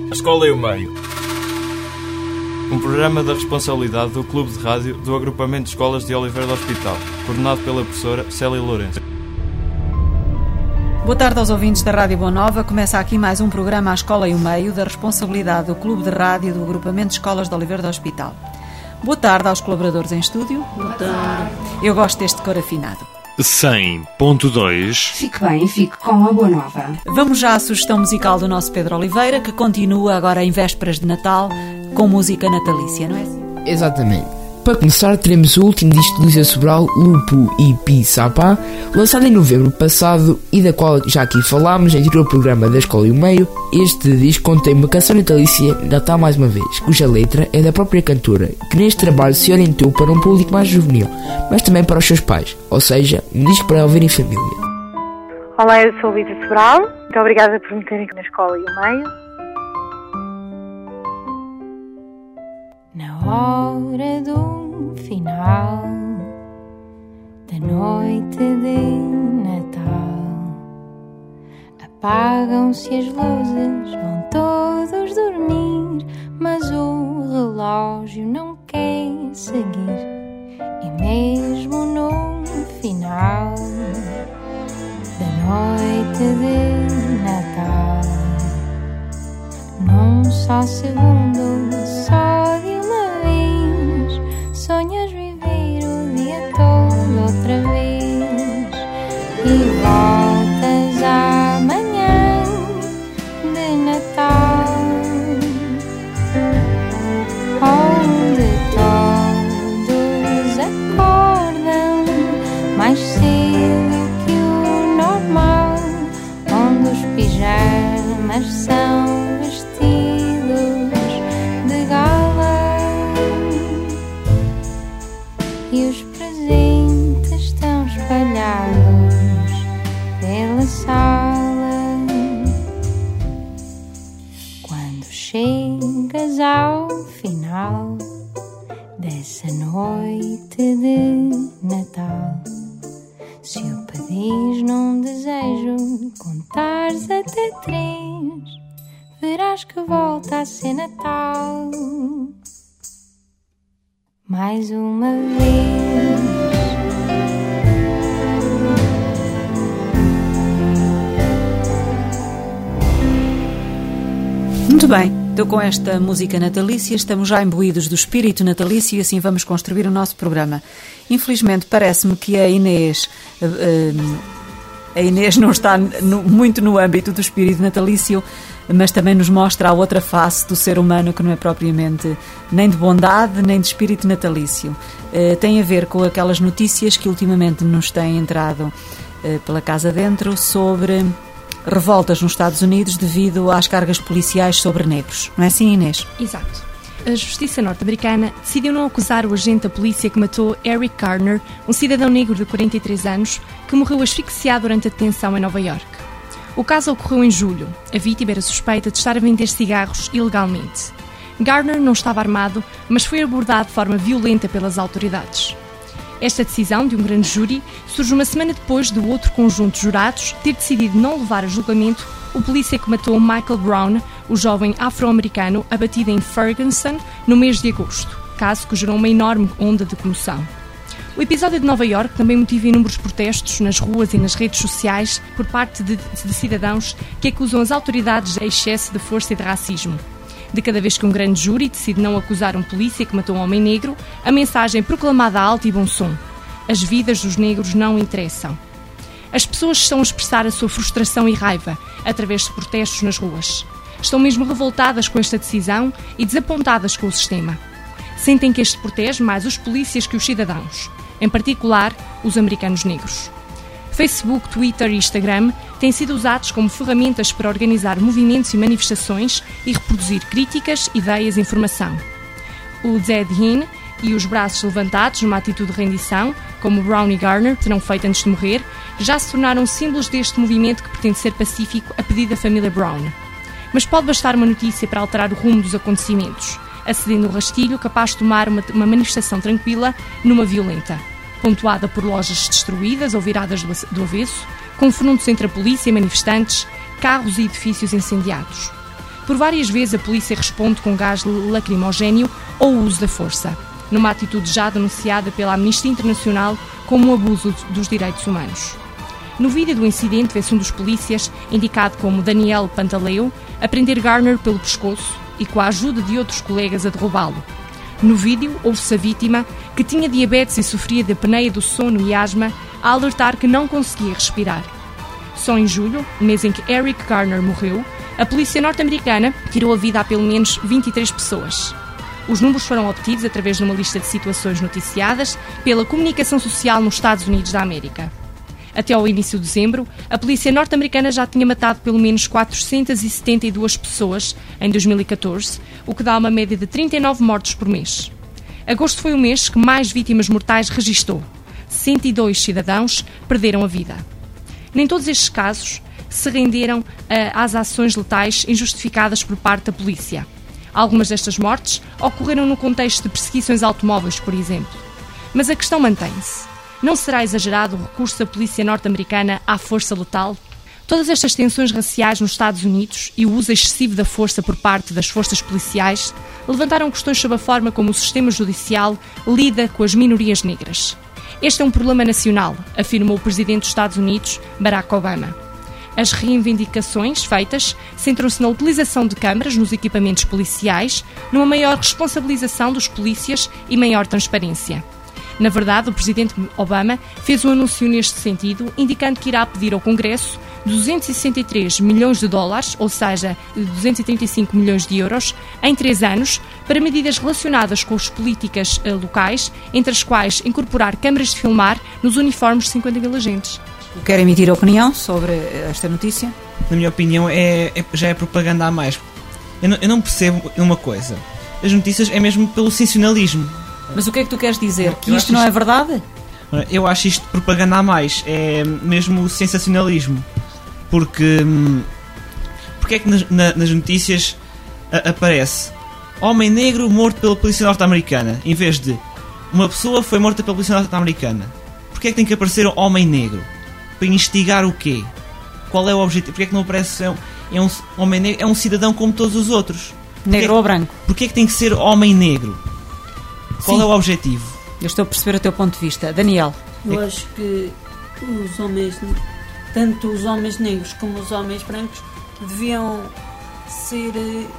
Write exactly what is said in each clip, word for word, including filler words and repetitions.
A Escola e o Meio. Um programa da responsabilidade do Clube de Rádio do Agrupamento de Escolas de Oliveira do Hospital, coordenado pela professora Célia Lourenço. Boa tarde aos ouvintes da Rádio Boa Nova. Começa aqui mais um programa A Escola e o Meio, da responsabilidade do Clube de Rádio do Agrupamento de Escolas de Oliveira do Hospital. Boa tarde aos colaboradores em estúdio. Boa tarde. Eu gosto deste cor afinado. cem ponto dois. Fique bem, fique com a Boa Nova. Vamos já à sugestão musical do nosso Pedro Oliveira, que continua agora em vésperas de Natal com música natalícia, não é? Exatamente. Para começar, teremos o último disco de Luísa Sobral, Lupo e Pisapá, lançado em novembro passado e da qual já aqui falámos em anterior programa da Escola e o Meio. Este disco contém uma canção natalícia, Natal Mais Uma Vez, cuja letra é da própria cantora, que neste trabalho se orientou para um público mais juvenil, mas também para os seus pais, ou seja, um disco para ouvir em família. Olá, eu sou Luísa Sobral, muito obrigada por me terem aqui na Escola e o Meio. Na hora do final da noite de Natal, apagam-se as luzes, vão todos dormir, mas o relógio não quer seguir. E mesmo no final da noite de Natal, num só segundo, só de uma vez, sonhas viver o dia todo outra vez e voltas amanhã de Natal, onde todos acordam mais cedo que o normal, onde os pijamas são e os presentes estão espalhados pela sala. Quando chegas ao final dessa noite de Natal, se o pedires num desejo, contares até três, verás que volta a ser Natal mais uma vez. Muito bem, então com esta música natalícia estamos já imbuídos do espírito natalício e assim vamos construir o nosso programa. Infelizmente parece-me que a Inês... Uh, uh, A Inês não está no, muito no âmbito do espírito natalício, mas também nos mostra a outra face do ser humano, que não é propriamente nem de bondade, nem de espírito natalício. Uh, tem a ver com aquelas notícias que ultimamente nos têm entrado uh, pela casa dentro sobre revoltas nos Estados Unidos devido às cargas policiais sobre negros. Não é assim, Inês? Exato. A justiça norte-americana decidiu não acusar o agente da polícia que matou Eric Garner, um cidadão negro de quarenta e três anos, que morreu asfixiado durante a detenção em Nova Iorque. O caso ocorreu em julho. A vítima era suspeita de estar a vender cigarros ilegalmente. Garner não estava armado, mas foi abordado de forma violenta pelas autoridades. Esta decisão de um grande júri surge uma semana depois do outro conjunto de jurados ter decidido não levar a julgamento o polícia que matou Michael Brown, o jovem afro-americano abatido em Ferguson no mês de agosto, caso que gerou uma enorme onda de comoção. O episódio de Nova Iorque também motiva inúmeros protestos nas ruas e nas redes sociais por parte de, de cidadãos que acusam as autoridades de excesso de força e de racismo. De cada vez que um grande júri decide não acusar um polícia que matou um homem negro, a mensagem é proclamada a alto e bom som: as vidas dos negros não interessam. As pessoas estão a expressar a sua frustração e raiva através de protestos nas ruas. Estão mesmo revoltadas com esta decisão e desapontadas com o sistema. Sentem que este protege mais os polícias que os cidadãos, em particular os americanos negros. Facebook, Twitter e Instagram têm sido usados como ferramentas para organizar movimentos e manifestações e reproduzir críticas, ideias e informação. O Dead Hen e os braços levantados numa atitude de rendição, como Brown e Garner terão feito antes de morrer, já se tornaram símbolos deste movimento que pretende ser pacífico a pedido da família Brown. Mas pode bastar uma notícia para alterar o rumo dos acontecimentos, acendendo o rastilho capaz de tomar uma, uma manifestação tranquila numa violenta, pontuada por lojas destruídas ou viradas do, do avesso, confrontos entre a polícia e manifestantes, carros e edifícios incendiados. Por várias vezes a polícia responde com gás lacrimogéneo ou o uso da força, numa atitude já denunciada pela Amnistia Internacional como um abuso dos direitos humanos. No vídeo do incidente vê-se um dos polícias, indicado como Daniel Pantaleo, a prender Garner pelo pescoço e com a ajuda de outros colegas a derrubá-lo. No vídeo ouve-se a vítima, que tinha diabetes e sofria de apneia do sono e asma, a alertar que não conseguia respirar. Só em julho, mês em que Eric Garner morreu, a polícia norte-americana tirou a vida a pelo menos vinte e três pessoas. Os números foram obtidos através de uma lista de situações noticiadas pela comunicação social nos Estados Unidos da América. Até ao início de dezembro, a polícia norte-americana já tinha matado pelo menos quatrocentas e setenta e duas pessoas em dois mil e catorze, o que dá uma média de trinta e nove mortos por mês. Agosto foi o mês que mais vítimas mortais registou. cento e dois cidadãos perderam a vida. Nem todos estes casos se renderam uh, às ações letais injustificadas por parte da polícia. Algumas destas mortes ocorreram no contexto de perseguições automóveis, por exemplo. Mas a questão mantém-se. Não será exagerado o recurso da polícia norte-americana à força letal? Todas estas tensões raciais nos Estados Unidos e o uso excessivo da força por parte das forças policiais levantaram questões sobre a forma como o sistema judicial lida com as minorias negras. Este é um problema nacional, afirmou o presidente dos Estados Unidos, Barack Obama. As reivindicações feitas centram-se na utilização de câmaras nos equipamentos policiais, numa maior responsabilização dos polícias e maior transparência. Na verdade, o presidente Obama fez um anúncio neste sentido, indicando que irá pedir ao Congresso duzentos e sessenta e três milhões de dólares, ou seja, duzentos e trinta e cinco milhões de euros, em três anos, para medidas relacionadas com as políticas locais, entre as quais incorporar câmaras de filmar nos uniformes de cinquenta mil agentes. Quer emitir opinião sobre esta notícia? Na minha opinião, é, é, já é propaganda a mais. Eu não, eu não percebo uma coisa. As notícias é mesmo pelo sensacionalismo. Mas o que é que tu queres dizer? Que eu isto não isto, é verdade? Eu acho isto propaganda a mais. É mesmo sensacionalismo. Porque... Porque é que nas, na, nas notícias a, aparece homem negro morto pela polícia norte-americana, em vez de uma pessoa foi morta pela polícia norte-americana? Porque é que tem que aparecer um homem negro? Para investigar o quê? Qual é o objetivo? Porque é que não aparece é um, é um homem negro? É um cidadão como todos os outros. Negro é, ou branco? Porque é que tem que ser homem negro? Qual Sim. é o objetivo? Eu estou a perceber o teu ponto de vista. Daniel? Eu acho que os homens, tanto os homens negros como os homens brancos, deviam ser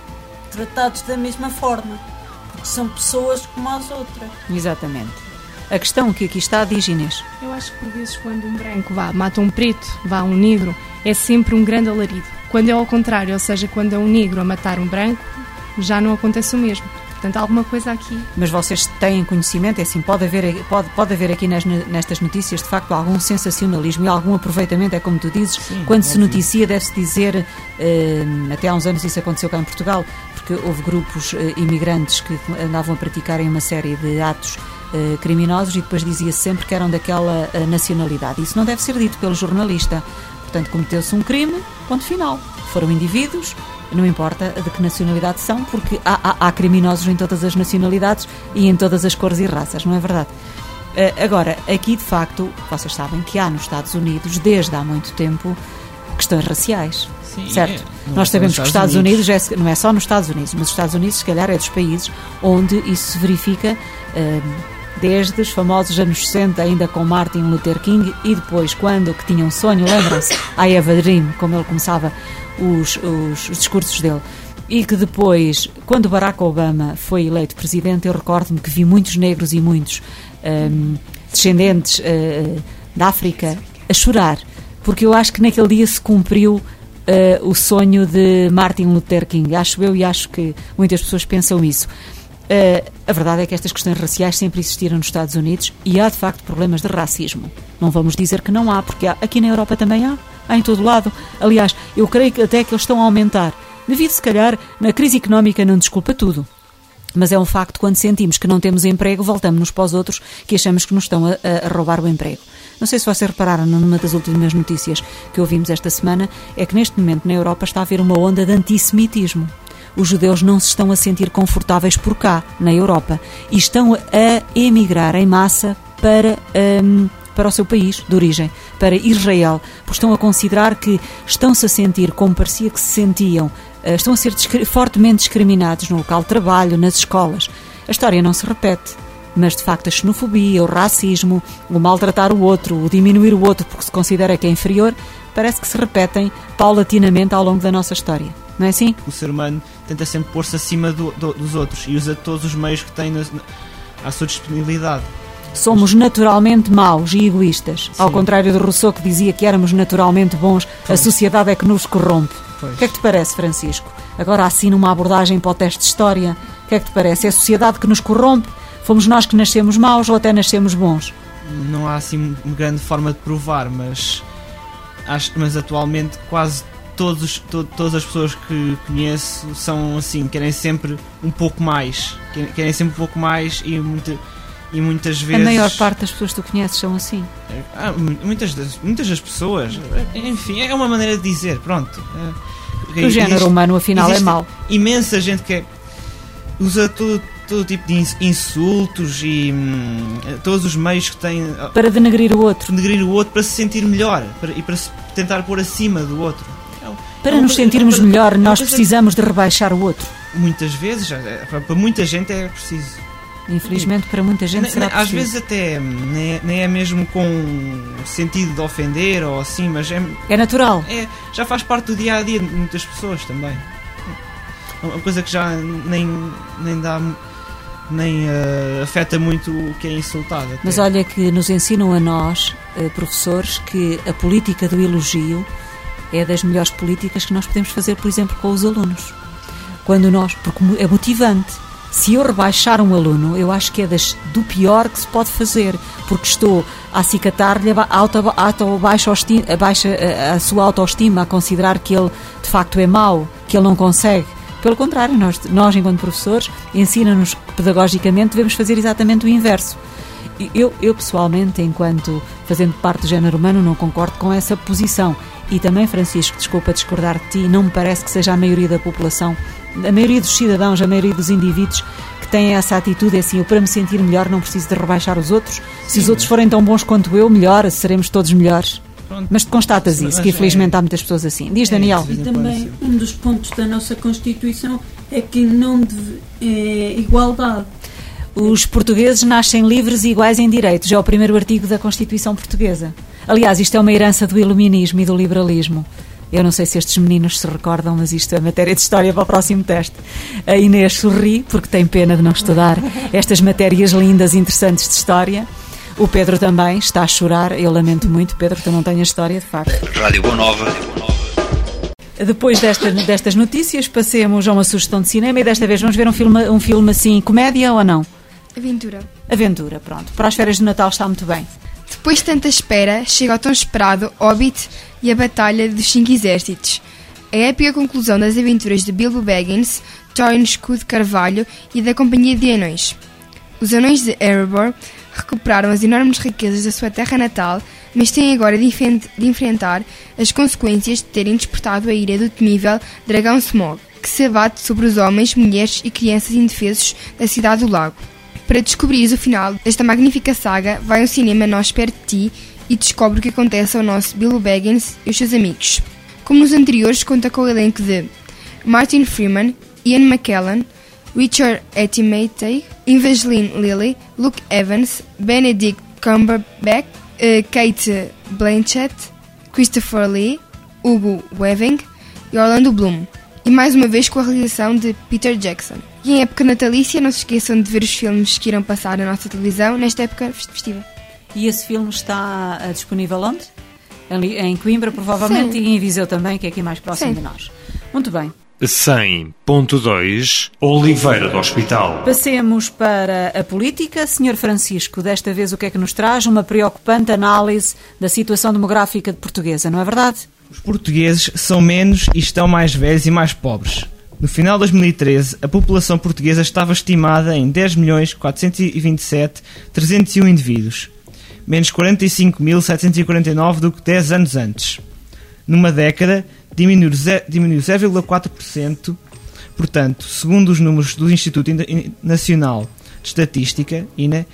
tratados da mesma forma, porque são pessoas como as outras. Exatamente. A questão que aqui está diz Inês. Eu acho que por vezes quando um branco vá, mata um preto, vá um negro, é sempre um grande alarido. Quando é ao contrário, ou seja, quando é um negro a matar um branco, já não acontece o mesmo. Portanto, há alguma coisa aqui. Mas vocês têm conhecimento, é assim, pode haver, pode, pode haver aqui nas, nestas notícias, de facto, algum sensacionalismo e algum aproveitamento, é como tu dizes. Sim, quando se noticia, deve-se dizer, eh, até há uns anos isso aconteceu cá em Portugal, porque houve grupos eh, imigrantes que andavam a praticarem uma série de atos eh, criminosos e depois dizia-se sempre que eram daquela eh, nacionalidade. Isso não deve ser dito pelo jornalista. Portanto, cometeu-se um crime, ponto final. Foram indivíduos, não importa de que nacionalidade são, porque há, há, há criminosos em todas as nacionalidades e em todas as cores e raças, não é verdade? Uh, agora, aqui de facto, vocês sabem que há nos Estados Unidos, desde há muito tempo, questões raciais. Sim, certo? É. Nós sabemos que os Estados Unidos, Unidos é, não é só nos Estados Unidos, mas os Estados Unidos, se calhar, é dos países onde isso se verifica, uh, desde os famosos anos sessenta, ainda com Martin Luther King, e depois, quando que tinha um sonho, lembram-se? I have a dream, como ele começava os, os, os discursos dele. E que depois, quando Barack Obama foi eleito presidente, eu recordo-me que vi muitos negros e muitos um, descendentes uh, da África a chorar, porque eu acho que naquele dia se cumpriu uh, o sonho de Martin Luther King. Acho eu e acho que muitas pessoas pensam isso. Uh, a verdade é que estas questões raciais sempre existiram nos Estados Unidos e há de facto problemas de racismo. Não vamos dizer que não há, porque há, aqui na Europa também há, há em todo lado. Aliás, eu creio que até que eles estão a aumentar. Devido, se calhar, na crise económica não desculpa tudo. Mas é um facto, quando sentimos que não temos emprego, voltamos-nos para os outros que achamos que nos estão a, a roubar o emprego. Não sei se vocês repararam numa das últimas notícias que ouvimos esta semana, é que neste momento na Europa está a haver uma onda de antissemitismo. Os judeus não se estão a sentir confortáveis por cá, na Europa, e estão a emigrar em massa para, um, para o seu país de origem, para Israel, porque estão a considerar que estão-se a sentir como parecia que se sentiam, estão a ser discri- fortemente discriminados no local de trabalho, nas escolas. A história não se repete, mas de facto a xenofobia, o racismo, o maltratar o outro, o diminuir o outro porque se considera que é inferior, parece que se repetem paulatinamente ao longo da nossa história. Não é assim? O ser humano tenta sempre pôr-se acima do, do, dos outros e usa todos os meios que tem na, à sua disponibilidade. Somos naturalmente maus e egoístas. Sim. Ao contrário de Rousseau, que dizia que éramos naturalmente bons, pois. A sociedade é que nos corrompe. Pois. O que é que te parece, Francisco? Agora assim numa abordagem para o teste de história, o que é que te parece? É a sociedade que nos corrompe? Fomos nós que nascemos maus ou até nascemos bons? Não há assim uma grande forma de provar, mas, acho, mas atualmente quase todos, to, todas as pessoas que conheço são assim, querem sempre um pouco mais, querem, querem sempre um pouco mais e, muito, e muitas vezes... A maior parte das pessoas que tu conheces são assim? Ah, muitas, das, muitas das pessoas, enfim, é uma maneira de dizer, pronto. O género humano afinal é mau. Imensa gente que é, usa todo, todo tipo de insultos e hum, todos os meios que tem para denegrir o outro, denegrir o outro para se sentir melhor para, e para se tentar pôr acima do outro. Para é nos sentirmos é melhor, nós precisamos de rebaixar o outro. Muitas vezes, para muita gente é preciso. Infelizmente, para muita gente nem, será nem, preciso. Às vezes até nem é, nem é mesmo com sentido de ofender ou assim, mas é... É natural. É, já faz parte do dia-a-dia de muitas pessoas também. Uma coisa que já nem, nem dá... nem uh, afeta muito o que é insultado. Até. Mas olha que nos ensinam a nós, uh, professores, que a política do elogio é das melhores políticas que nós podemos fazer, por exemplo, com os alunos. Quando nós, porque é motivante. Se eu rebaixar um aluno, eu acho que é das, do pior que se pode fazer, porque estou a acicatar-lhe a, auto, auto, baixa, a, baixa, a, a sua autoestima, a considerar que ele de facto é mau, que ele não consegue. Pelo contrário, nós, nós enquanto professores, ensina-nos que pedagogicamente devemos fazer exatamente o inverso. Eu, eu pessoalmente, enquanto fazendo parte do género humano, não concordo com essa posição. E também, Francisco, desculpa discordar de ti, não me parece que seja a maioria da população, a maioria dos cidadãos, a maioria dos indivíduos que têm essa atitude, é assim, eu para me sentir melhor não preciso de rebaixar os outros. Sim, se os outros forem tão bons quanto eu, melhor, seremos todos melhores. Pronto. Mas tu constatas isso, mas que infelizmente é... há muitas pessoas assim. Diz, Daniel. E também um dos pontos da nossa Constituição é que não deve, é igualdade. Os portugueses nascem livres e iguais em direitos. É o primeiro artigo da Constituição portuguesa. Aliás, isto é uma herança do iluminismo e do liberalismo. Eu não sei se estes meninos se recordam, mas isto é matéria de história para o próximo teste. A Inês sorri porque tem pena de não estudar estas matérias lindas e interessantes de história. O Pedro também está a chorar. Eu lamento muito, Pedro, que tu não tenhas história, de facto. Rádio Boa Nova. Depois desta, destas notícias, passemos a uma sugestão de cinema e desta vez vamos ver um filme, um filme assim, comédia ou não? Aventura. Aventura, pronto. Para as férias de Natal está muito bem. Depois de tanta espera, chega ao tão esperado Hobbit e a Batalha dos Cinco Exércitos. A épica conclusão das aventuras de Bilbo Baggins, Thorin Escudo de Carvalho e da Companhia de Anões. Os Anões de Erebor recuperaram as enormes riquezas da sua terra natal, mas têm agora de, de enfrentar as consequências de terem despertado a ira do temível dragão Smaug, que se abate sobre os homens, mulheres e crianças indefesos da Cidade do Lago. Para descobrires o final desta magnífica saga, vai ao cinema Nós Perto de Ti e descobre o que acontece ao nosso Bilbo Baggins e os seus amigos. Como nos anteriores, conta com o elenco de Martin Freeman, Ian McKellen, Richard Attenborough, Evangeline Lilly, Luke Evans, Benedict Cumberbatch, uh, Kate Blanchett, Christopher Lee, Hugo Weaving e Orlando Bloom. E mais uma vez com a realização de Peter Jackson. E em época natalícia, não se esqueçam de ver os filmes que irão passar na nossa televisão nesta época festiva. E esse filme está uh, disponível onde? Em, em Coimbra, provavelmente, Sim. E em Viseu também, que é aqui mais próximo Sim. de nós. Muito bem. cem ponto dois Oliveira do Hospital. Passemos para a política. senhor Francisco, desta vez o que é que nos traz? Uma preocupante análise da situação demográfica de portuguesa, não é verdade? Os portugueses são menos e estão mais velhos e mais pobres. No final de dois mil e treze, a população portuguesa estava estimada em dez milhões quatrocentos e vinte e sete mil trezentos e um indivíduos, menos quarenta e cinco mil setecentos e quarenta e nove do que dez anos antes. Numa década, diminuiu zero vírgula quatro por cento, portanto, segundo os números do Instituto Nacional de Estatística, I N E,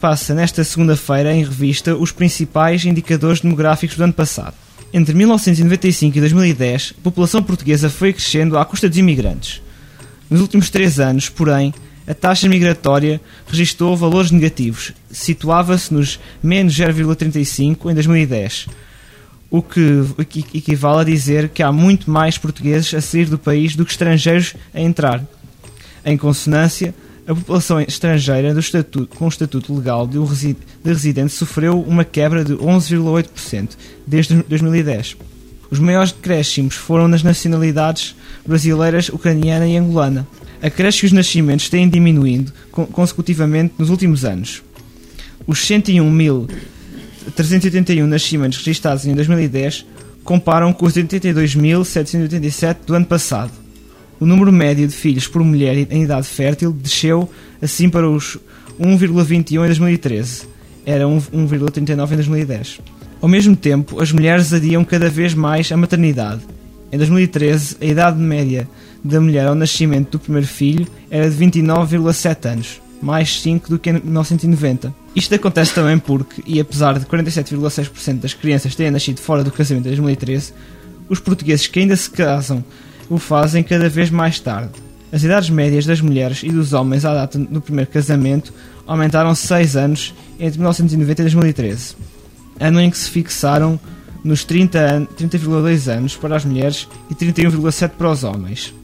passa nesta segunda-feira em revista os principais indicadores demográficos do ano passado. Entre mil novecentos e noventa e cinco e dois mil e dez, a população portuguesa foi crescendo à custa dos imigrantes. Nos últimos três anos, porém, a taxa migratória registrou valores negativos. Situava-se nos menos zero vírgula trinta e cinco em dois mil e dez, o que equivale a dizer que há muito mais portugueses a sair do país do que estrangeiros a entrar. Em consonância, a população estrangeira do estatuto, com o estatuto legal de, um resi- de residente sofreu uma quebra de onze vírgula oito por cento desde dois mil e dez. Os maiores decréscimos foram nas nacionalidades brasileiras, ucraniana e angolana. Acresce que os nascimentos têm diminuído co- consecutivamente nos últimos anos. Os cento e um mil trezentos e oitenta e um nascimentos registados em dois mil e dez comparam com os oitenta e dois mil setecentos e oitenta e sete do ano passado. O número médio de filhos por mulher em idade fértil desceu assim para os um vírgula vinte e um em dois mil e treze. Era um vírgula trinta e nove em dois mil e dez. Ao mesmo tempo, as mulheres adiam cada vez mais a maternidade. Em dois mil e treze, a idade média da mulher ao nascimento do primeiro filho era de vinte e nove vírgula sete anos, mais cinco do que em mil novecentos e noventa. Isto acontece também porque, e apesar de quarenta e sete vírgula seis por cento das crianças terem nascido fora do casamento em dois mil e treze, os portugueses que ainda se casam o fazem cada vez mais tarde. As idades médias das mulheres e dos homens à data do primeiro casamento aumentaram seis anos entre mil novecentos e noventa e dois mil e treze, ano em que se fixaram nos trinta vírgula dois anos para as mulheres e trinta e um vírgula sete para os homens.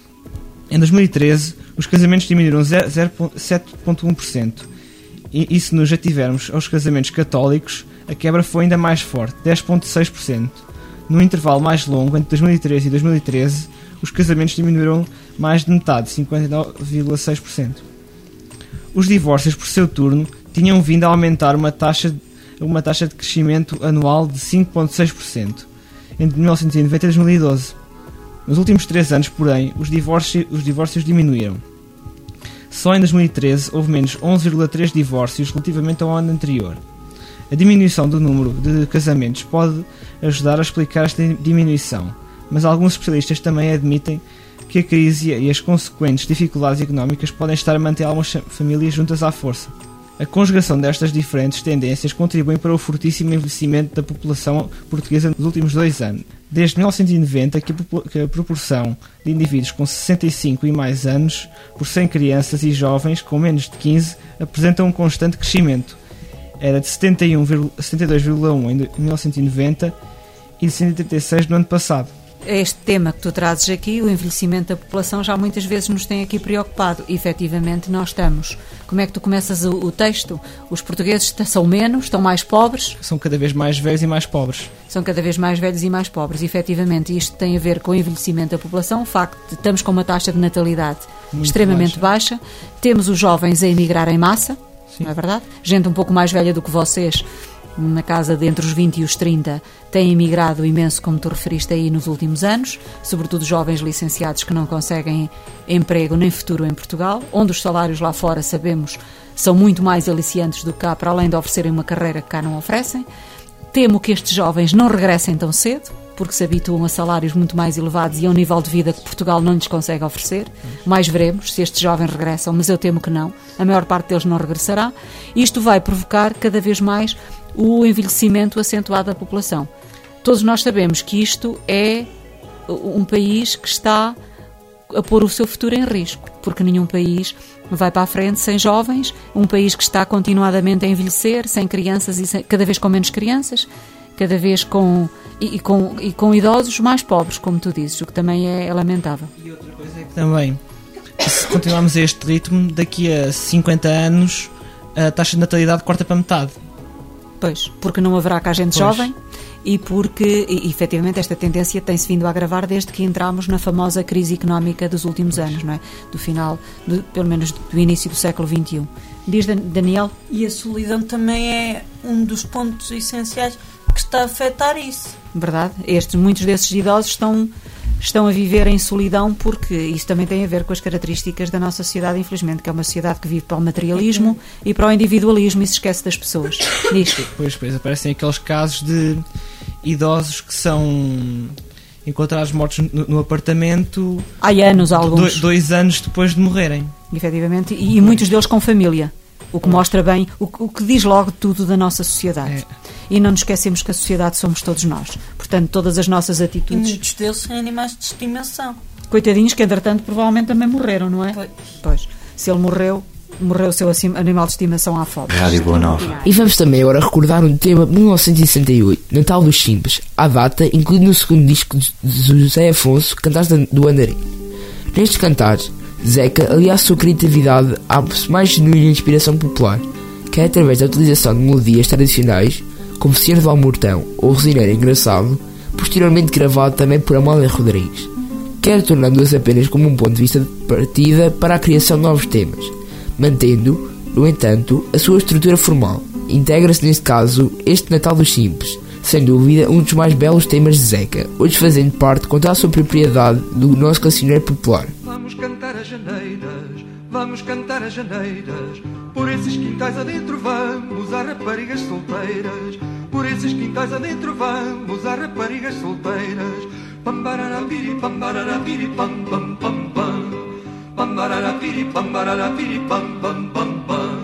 Em dois mil e treze, os casamentos diminuíram zero vírgula sete por cento e, e se nos ativermos aos casamentos católicos, a quebra foi ainda mais forte, dez vírgula seis por cento. No intervalo mais longo, entre dois mil e treze e dois mil e treze, os casamentos diminuíram mais de metade, cinquenta e nove vírgula seis por cento. Os divórcios, por seu turno, tinham vindo a aumentar uma taxa, uma taxa de crescimento anual de cinco vírgula seis por cento entre mil novecentos e noventa e dois mil e doze. Nos últimos três anos, porém, os divórcios, os divórcios diminuíram. Só em dois mil e treze houve menos onze vírgula três divórcios relativamente ao ano anterior. A diminuição do número de casamentos pode ajudar a explicar esta diminuição, mas alguns especialistas também admitem que a crise e as consequentes dificuldades económicas podem estar a manter algumas famílias juntas à força. A conjugação destas diferentes tendências contribui para o fortíssimo envelhecimento da população portuguesa nos últimos dois anos. Desde mil novecentos e noventa que a, que a proporção de indivíduos com sessenta e cinco e mais anos por cem crianças e jovens com menos de quinze apresenta um constante crescimento. Era de setenta e dois vírgula um em mil novecentos e noventa e de cento e oitenta e seis no ano passado. Este tema que tu trazes aqui, o envelhecimento da população, já muitas vezes nos tem aqui preocupado. E, efetivamente, nós estamos. Como é que tu começas o, o texto? Os portugueses são menos, estão mais pobres? São cada vez mais velhos e mais pobres. São cada vez mais velhos e mais pobres. E, efetivamente, isto tem a ver com o envelhecimento da população. O facto de estamos com uma taxa de natalidade muito extremamente baixa. baixa. Temos os jovens a emigrar em massa. Sim. Não é verdade? Gente um pouco mais velha do que vocês, na casa de entre os vinte e os trinta, tem emigrado imenso, como tu referiste aí, nos últimos anos, sobretudo jovens licenciados que não conseguem emprego nem futuro em Portugal, onde os salários lá fora, sabemos, são muito mais aliciantes do que cá, para além de oferecerem uma carreira que cá não oferecem. Temo que estes jovens não regressem tão cedo, porque se habituam a salários muito mais elevados e a um nível de vida que Portugal não lhes consegue oferecer. Mais veremos se estes jovens regressam, mas eu temo que não. A maior parte deles não regressará. Isto vai provocar cada vez mais o envelhecimento acentuado da população. Todos nós sabemos que isto é um país que está a pôr o seu futuro em risco, porque nenhum país vai para a frente sem jovens, um país que está continuadamente a envelhecer, sem crianças e sem, cada vez com menos crianças, cada vez com e, e, com e com idosos mais pobres, como tu dizes, o que também é lamentável. E outra coisa é que também, se continuarmos a este ritmo, daqui a cinquenta anos a taxa de natalidade corta para metade. Pois, porque não haverá cá gente pois. jovem e porque, e, efetivamente, esta tendência tem-se vindo a agravar desde que entramos na famosa crise económica dos últimos pois. anos, não é? Do final, do, pelo menos do início do século vinte e um. Diz Daniel? E a solidão também é um dos pontos essenciais que está a afetar isso. Verdade. Estes, muitos desses idosos estão, estão a viver em solidão porque isso também tem a ver com as características da nossa sociedade, infelizmente, que é uma sociedade que vive para o materialismo uhum. e para o individualismo e se esquece das pessoas. Diz. Pois, pois, aparecem aqueles casos de idosos que são encontrados mortos no, no apartamento há anos, alguns. Dois, dois anos depois de morrerem. Efetivamente, e, e muitos deles com família. O que mostra bem, o que, o que diz logo tudo da nossa sociedade. É. E não nos esquecemos que a sociedade somos todos nós. Portanto, todas as nossas atitudes... E muitos deles são animais de estimação. Coitadinhos que, entretanto, provavelmente também morreram, não é? Pois. Pois. Se ele morreu, morreu o seu animal de estimação à fome. Rádio Boa Nova. E vamos também agora recordar um tema de mil novecentos e sessenta e oito, Natal dos Simples, à data, incluído no segundo disco de José Afonso, Cantares do Andarim. Nestes cantares, Zeca alia a sua criatividade à mais genuína inspiração popular, que é através da utilização de melodias tradicionais, como Senhor do Almortão ou Rosineiro Engraçado, posteriormente gravado também por Amália Rodrigues, quer tornando-as apenas como um ponto de vista de partida para a criação de novos temas, mantendo, no entanto, a sua estrutura formal. Integra-se neste caso este Natal dos Simples, sem dúvida um dos mais belos temas de Zeca, hoje fazendo parte com toda a sua propriedade do nosso cancioneiro popular. Vamos cantar as janeiras, vamos cantar as janeiras, por esses quintais adentro vamos, há raparigas solteiras, por esses quintais adentro vamos, há raparigas solteiras. Pambararapiri, pambararapiri, pam pam pam pam, pambararapiri, pambararapiri, pam pam pam pam.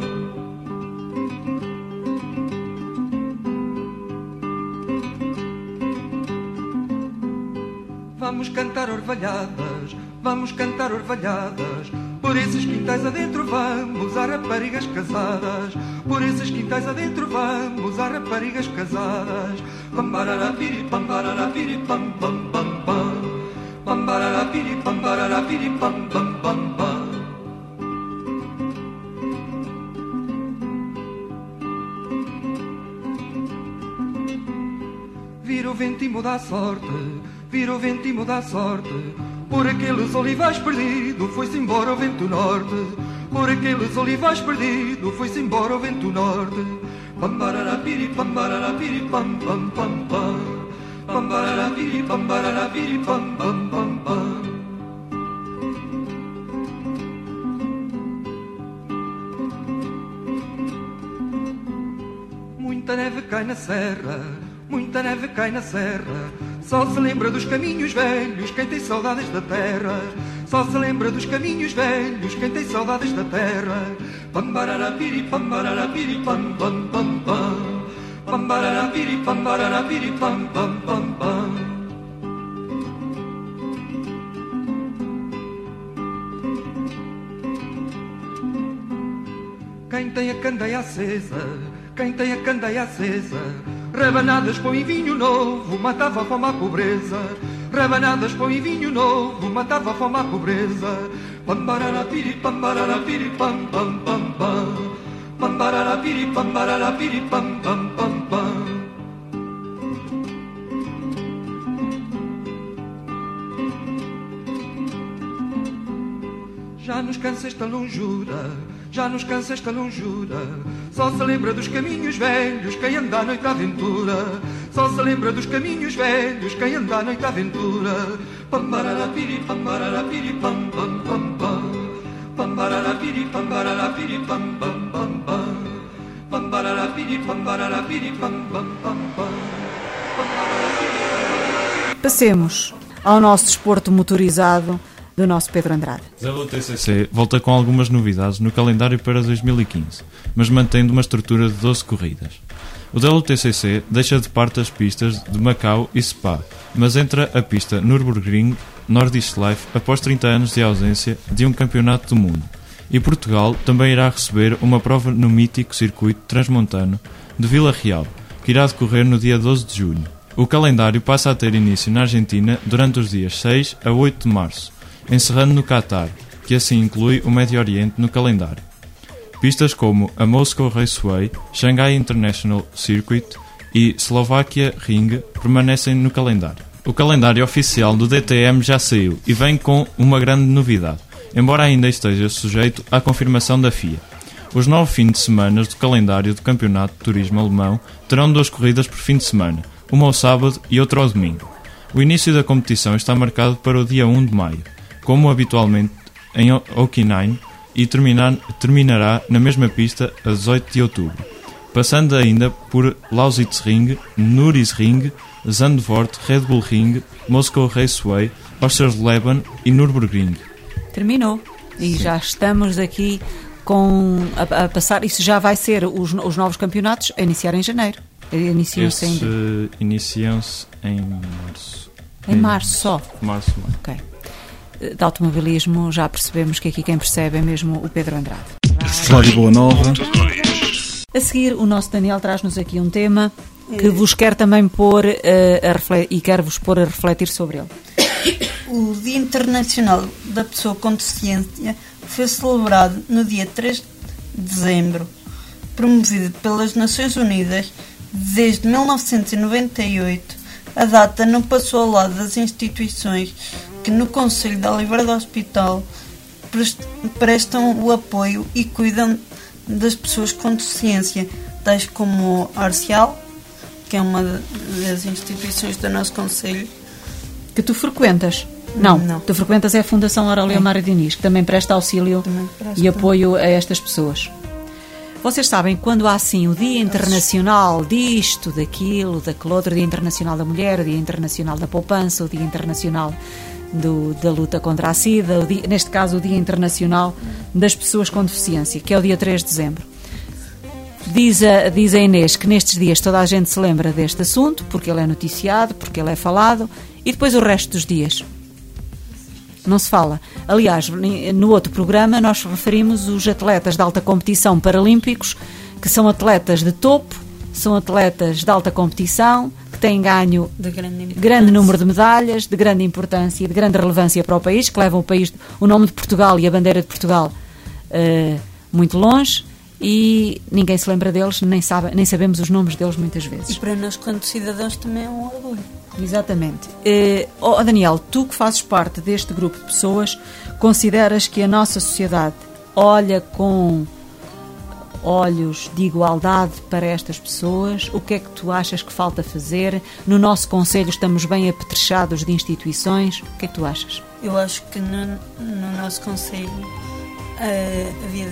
Vamos cantar orvalhadas, vamos cantar orvalhadas, por esses quintais adentro vamos, há raparigas casadas, por esses quintais adentro vamos, há raparigas casadas. Pambararapiri, pambararapiri, pam pam pam pam, pambararapiri, pambararapiri, pam pam pam pam. Vira o vento e muda a sorte, vira o vento e muda a sorte, por aqueles olivais perdido foi-se embora o vento norte, por aqueles olivais perdido foi-se embora o vento norte. Pambararapiri, pambararapiri, pam pam pam pam, pambararapiri, pambararapiri, pam pam pam pam. Muita neve cai na serra, muita neve cai na serra, só se lembra dos caminhos velhos quem tem saudades da terra, só se lembra dos caminhos velhos quem tem saudades da terra. Pambararapiri, pambararapiri, pam pam pam pam, pambararapiri, pambararapiri, pam pam pam pam. Quem tem a candeia acesa, quem tem a candeia acesa, rabanadas pão e vinho novo, matava a fome à pobreza. Rabanadas pão e vinho novo, matava a fome à pobreza. Pambararapiri, pambararapiri, pam pam pam pam, pambararapiri, pambararapiri, pam pam pam pam. Já nos cansa esta longura, já nos cansa esta longura, só se lembra dos caminhos velhos quem anda à noite à aventura, só se lembra dos caminhos velhos quem anda à noite à aventura. Pambararapiri, pambararapiri, pam pam pam pam, pambararapiri, pambararapiri, pam pam pam pam, pambararapiri, pambararapiri, pam pam pam pam. Passemos ao nosso desporto motorizado do nosso Pedro Andrade. O W T C C volta com algumas novidades no calendário para dois mil e quinze, mas mantendo uma estrutura de doze corridas. O W T C C deixa de parte as pistas de Macau e Spa, mas entra a pista Nürburgring Nordisch Life após trinta anos de ausência de um campeonato do mundo. E Portugal também irá receber uma prova no mítico circuito transmontano de Vila Real, que irá decorrer no dia doze de junho. O calendário passa a ter início na Argentina durante os dias seis a oito de março, encerrando no Qatar, que assim inclui o Médio Oriente no calendário. Pistas como a Moscow Raceway, Shanghai International Circuit e Slovakia Ring permanecem no calendário. O calendário oficial do D T M já saiu e vem com uma grande novidade, embora ainda esteja sujeito à confirmação da F I A. Os nove fins de semana do calendário do Campeonato de Turismo Alemão terão duas corridas por fim de semana, uma ao sábado e outra ao domingo. O início da competição está marcado para o dia um de maio, como habitualmente em Hockenheim, e terminar, terminará na mesma pista a dezoito de outubro, passando ainda por Lausitzring, Nürburgring, Zandvoort, Red Bull Ring, Moscow Raceway, Oschersleben e Nürburgring. Terminou. E Sim. já estamos aqui com, a, a passar, isso já vai ser os, os novos campeonatos a iniciar em janeiro. Iniciam-se Esses, em... uh, iniciam-se em março. Em março só? Março, março. Ok. De automobilismo já percebemos que aqui quem percebe é mesmo o Pedro Andrade. Rádio Boa Nova. A seguir, o nosso Daniel traz-nos aqui um tema que vos quer também pôr uh, a refletir, e quer vos pôr a refletir sobre ele. O Dia Internacional da Pessoa com Deficiência foi celebrado no dia três de dezembro, promovido pelas Nações Unidas. Desde mil novecentos e noventa e oito, a data não passou ao lado das instituições que no Conselho da Livraria do Hospital prestam o apoio e cuidam das pessoas com deficiência, tais como a Arcial, que é uma das instituições do nosso Conselho. Que tu frequentas? Não, não. Tu frequentas é a Fundação Aurélia Mário Diniz, que também presta auxílio também presta e apoio a estas pessoas. Vocês sabem, quando há assim o Dia Internacional disto, daquilo, daquele outro, Dia Internacional da Mulher, o Dia Internacional da Poupança, o Dia Internacional do, da luta contra a SIDA, o dia, neste caso o Dia Internacional das Pessoas com Deficiência, que é o dia três de dezembro. Diz a, diz a Inês que nestes dias toda a gente se lembra deste assunto, porque ele é noticiado, porque ele é falado, e depois o resto dos dias não se fala. Aliás, no outro programa nós referimos os atletas de alta competição paralímpicos, que são atletas de topo, são atletas de alta competição, que têm ganho de grande, grande número de medalhas, de grande importância e de grande relevância para o país, que levam o país, o nome de Portugal e a bandeira de Portugal uh, muito longe, e ninguém se lembra deles, nem, sabe, nem sabemos os nomes deles muitas vezes. E para nós, quanto cidadãos, também é um orgulho. Exatamente. Uh, oh Daniel, tu que fazes parte deste grupo de pessoas, consideras que a nossa sociedade olha com olhos de igualdade para estas pessoas? O que é que tu achas que falta fazer? No nosso Conselho estamos bem apetrechados de instituições. O que é que tu achas? Eu acho que no, no nosso Conselho uh, havia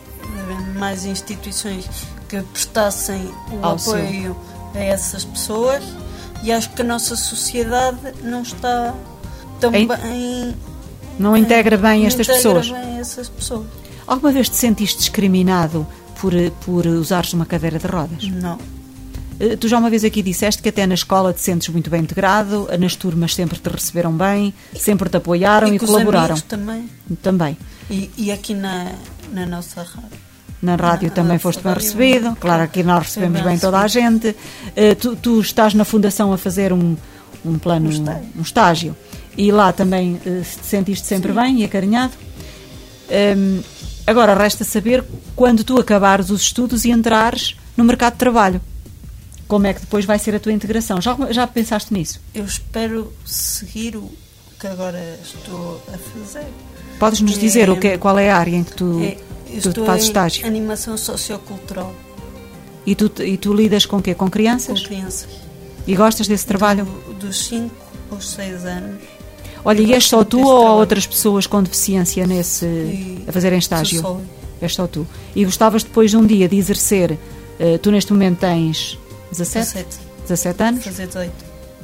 mais instituições que prestassem o Auxílio. apoio a essas pessoas. E acho que a nossa sociedade não está tão Ei? bem... Não integra bem não estas integra pessoas? bem essas pessoas. Alguma vez te sentiste discriminado por, por usares uma cadeira de rodas? Não. Tu já uma vez aqui disseste que até na escola te sentes muito bem integrado, nas turmas sempre te receberam bem, sempre te apoiaram e, e colaboraram. Os amigos também. Também. E, e aqui na, na nossa rádio. Na rádio na, também foste bem recebido. Claro, aqui nós recebemos bem toda a gente. Uh, tu, tu estás na Fundação a fazer um, um plano, um estágio. um estágio. E lá também uh, te sentiste sempre Sim. bem e acarinhado. Um, agora resta saber quando tu acabares os estudos e entrares no mercado de trabalho. Como é que depois vai ser a tua integração? Já, já pensaste nisso? Eu espero seguir o que agora estou a fazer. Podes-nos dizer é, o que, qual é a área em que tu... É, Eu tu estou fazes em estágio? Animação sociocultural. E tu, e tu lidas com o quê? Com crianças? Com crianças. E gostas desse trabalho? Do, dos cinco aos seis anos. Olha, e és só tu ou há outras pessoas com deficiência nesse, e a fazerem estágio? Sou só. És só tu. E gostavas depois de um dia de exercer, uh, tu neste momento tens dezassete? dezassete anos? Fazer dezoito.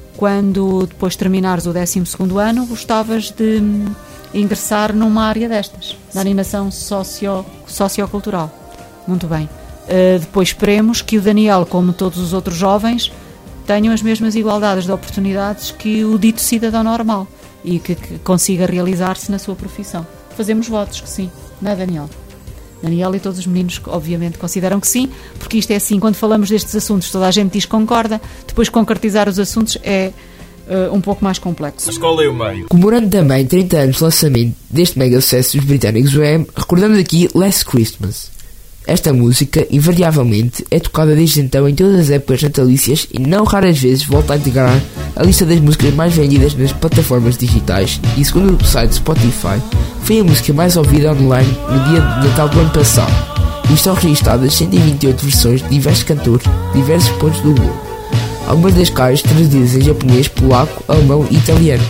Quando depois terminares o décimo segundo ano, gostavas de hum, ingressar numa área destas, na animação socio, sociocultural. Muito bem. Uh, depois esperemos que o Daniel, como todos os outros jovens, tenham as mesmas igualdades de oportunidades que o dito cidadão normal e que, que consiga realizar-se na sua profissão. Fazemos votos que sim, não é, Daniel? Daniel e todos os meninos, obviamente, consideram que sim, porque isto é assim, quando falamos destes assuntos, toda a gente diz que concorda, depois concretizar os assuntos é uh, um pouco mais complexo. A escola e o meio. Comemorando também trinta anos de lançamento deste mega sucesso dos britânicos U M, recordamos aqui Last Christmas. Esta música, invariavelmente, é tocada desde então em todas as épocas natalícias e não raras vezes volta a integrar a lista das músicas mais vendidas nas plataformas digitais e, segundo o site Spotify, foi a música mais ouvida online no dia de Natal do ano passado e estão registadas cento e vinte e oito versões de diversos cantores de diversos pontos do globo, algumas das quais traduzidas em japonês, polaco, alemão e italiano.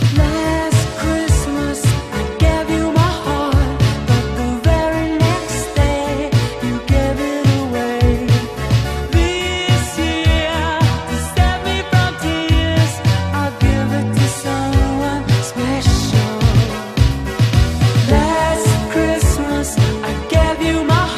Last Christmas I gave you my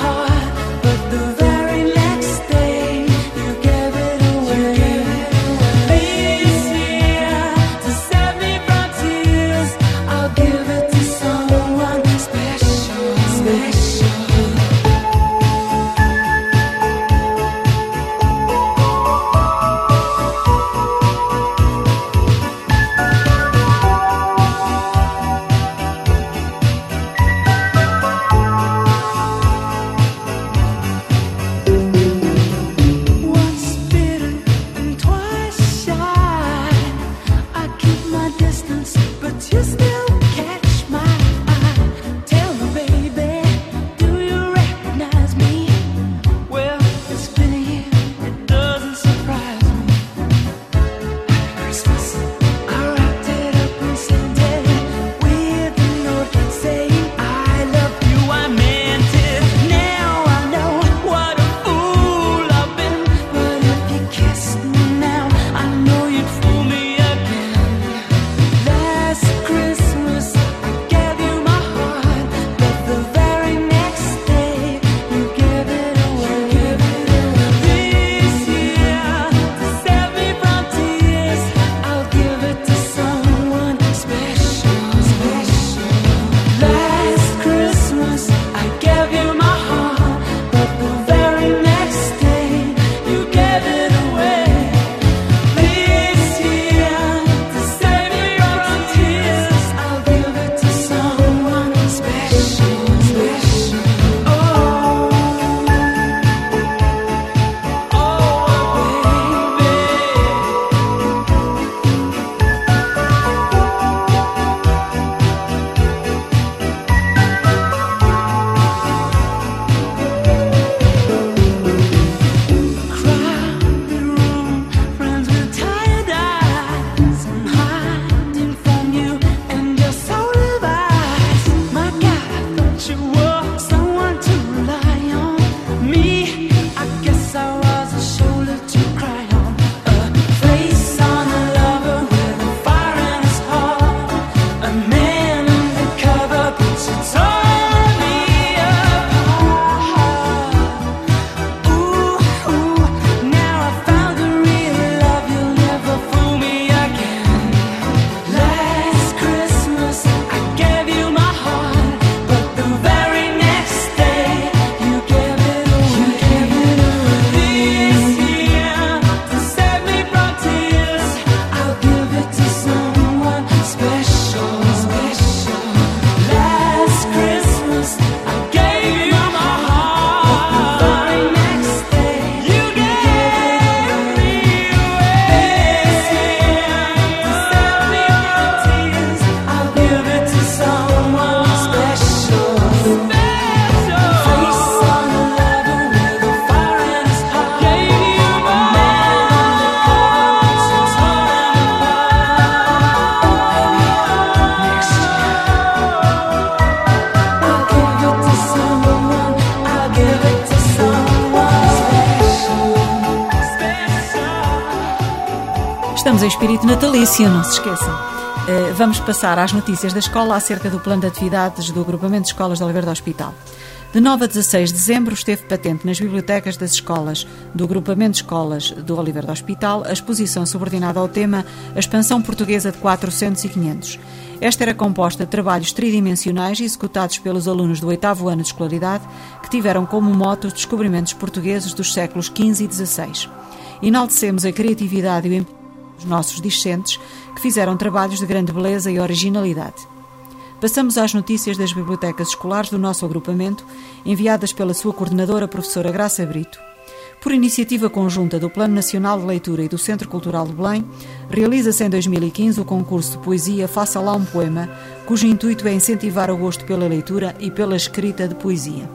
Estamos em espírito natalício, não se esqueçam. Uh, vamos passar às notícias da escola acerca do plano de atividades do Agrupamento de Escolas de Oliveira do Hospital. De nove a dezasseis de dezembro esteve patente nas bibliotecas das escolas do Agrupamento de Escolas do Oliveira do Hospital a exposição subordinada ao tema A Expansão Portuguesa de quatrocentos e quinhentos. Esta era composta de trabalhos tridimensionais executados pelos alunos do oitavo ano de escolaridade que tiveram como mote os descobrimentos portugueses dos séculos quinze e dezasseis. Enaltecemos a criatividade e o empenho dos nossos discentes que fizeram trabalhos de grande beleza e originalidade. Passamos às notícias das bibliotecas escolares do nosso agrupamento, enviadas pela sua coordenadora, professora Graça Brito. Por iniciativa conjunta do Plano Nacional de Leitura e do Centro Cultural de Belém, realiza-se em dois mil e quinze o concurso de poesia Faça Lá um Poema, cujo intuito é incentivar o gosto pela leitura e pela escrita de poesia.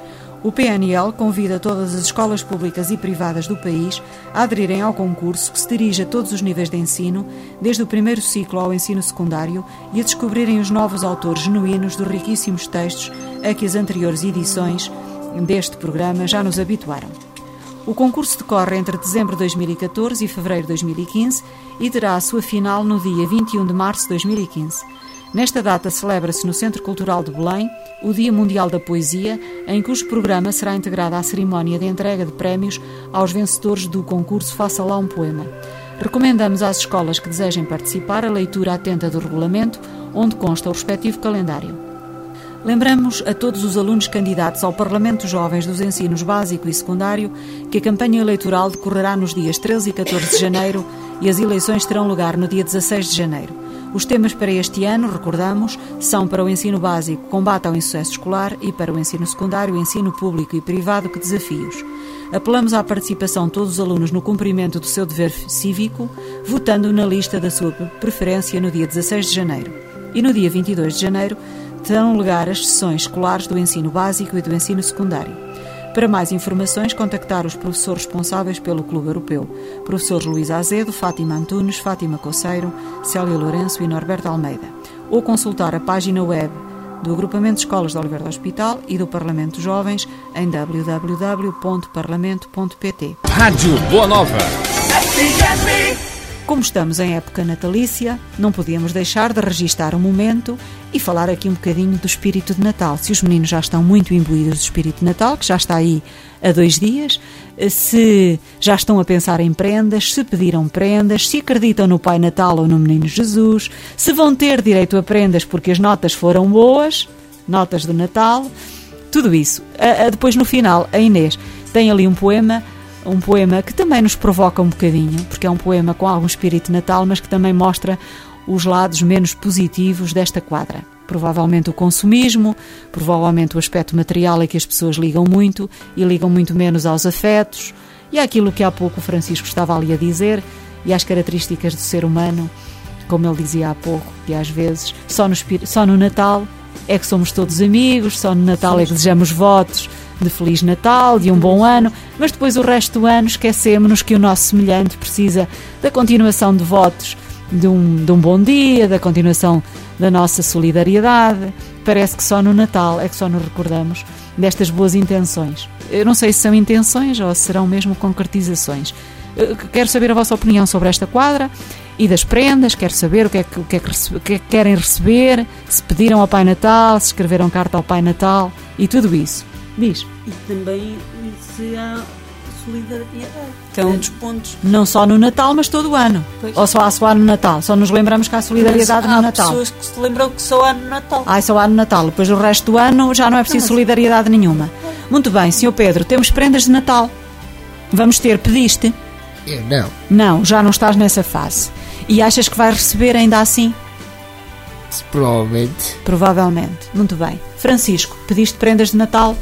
O P N L convida todas as escolas públicas e privadas do país a aderirem ao concurso que se dirige a todos os níveis de ensino, desde o primeiro ciclo ao ensino secundário, e a descobrirem os novos autores genuínos dos riquíssimos textos a que as anteriores edições deste programa já nos habituaram. O concurso decorre entre dezembro de dois mil e catorze e fevereiro de dois mil e quinze e terá a sua final no dia vinte e um de março de dois mil e quinze. Nesta data celebra-se no Centro Cultural de Belém o Dia Mundial da Poesia, em cujo programa será integrada a cerimónia de entrega de prémios aos vencedores do concurso Faça Lá um Poema. Recomendamos às escolas que desejem participar a leitura atenta do regulamento, onde consta o respectivo calendário. Lembramos a todos os alunos candidatos ao Parlamento Jovens dos Ensinos Básico e Secundário que a campanha eleitoral decorrerá nos dias treze e catorze de janeiro e as eleições terão lugar no dia dezasseis de janeiro. Os temas para este ano, recordamos, são para o ensino básico, combate ao insucesso escolar, e para o ensino secundário, ensino público e privado, que desafios. Apelamos à participação de todos os alunos no cumprimento do seu dever cívico, votando na lista da sua preferência no dia dezasseis de janeiro. E no dia vinte e dois de janeiro terão lugar as sessões escolares do ensino básico e do ensino secundário. Para mais informações, contactar os professores responsáveis pelo Clube Europeu, professores Luís Azedo, Fátima Antunes, Fátima Coceiro, Célia Lourenço e Norberto Almeida, ou consultar a página web do Agrupamento de Escolas de Oliveira do Hospital e do Parlamento Jovens em w w w ponto parlamento ponto p t. Rádio Boa Nova. Como estamos em época natalícia, não podíamos deixar de registar um momento e falar aqui um bocadinho do espírito de Natal. Se os meninos já estão muito imbuídos do espírito de Natal, que já está aí há dois dias, se já estão a pensar em prendas, se pediram prendas, se acreditam no Pai Natal ou no Menino Jesus, se vão ter direito a prendas porque as notas foram boas, notas do Natal, tudo isso. Depois, no final, a Inês tem ali um poema, um poema que também nos provoca um bocadinho, porque é um poema com algum espírito de Natal, mas que também mostra os lados menos positivos desta quadra. Provavelmente o consumismo, provavelmente o aspecto material a que as pessoas ligam muito e ligam muito menos aos afetos, e àquilo que há pouco o Francisco estava ali a dizer, e às características do ser humano, como ele dizia há pouco, que às vezes só no, só no Natal é que somos todos amigos, só no Natal é que desejamos votos de Feliz Natal, de um bom ano, mas depois o resto do ano esquecemos-nos que o nosso semelhante precisa da continuação de votos de um, de um bom dia, da continuação da nossa solidariedade. Parece que só no Natal é que só nos recordamos destas boas intenções. Eu não sei se são intenções ou se serão mesmo concretizações. Eu quero saber a vossa opinião sobre esta quadra e das prendas, quero saber o que é que, o que, é que, recebe, o que, é que querem receber, se pediram ao Pai Natal, se escreveram carta ao Pai Natal e tudo isso. Diz. E também se há solidariedade, que é um dos pontos. Não só no Natal, mas todo o ano. Pois. Ou só há só há no Natal? Só nos lembramos que há solidariedade mas no Natal. Há pessoas que se lembram que só há no Natal. Ah, só há no Natal. Depois o resto do ano já não é preciso não, mas... solidariedade nenhuma. Muito bem, senhor Pedro, temos prendas de Natal. Vamos ter, pediste? Eu não. Não, já não estás nessa fase. E achas que vais receber ainda assim? Provavelmente. Provavelmente. Muito bem. Francisco, pediste prendas de Natal?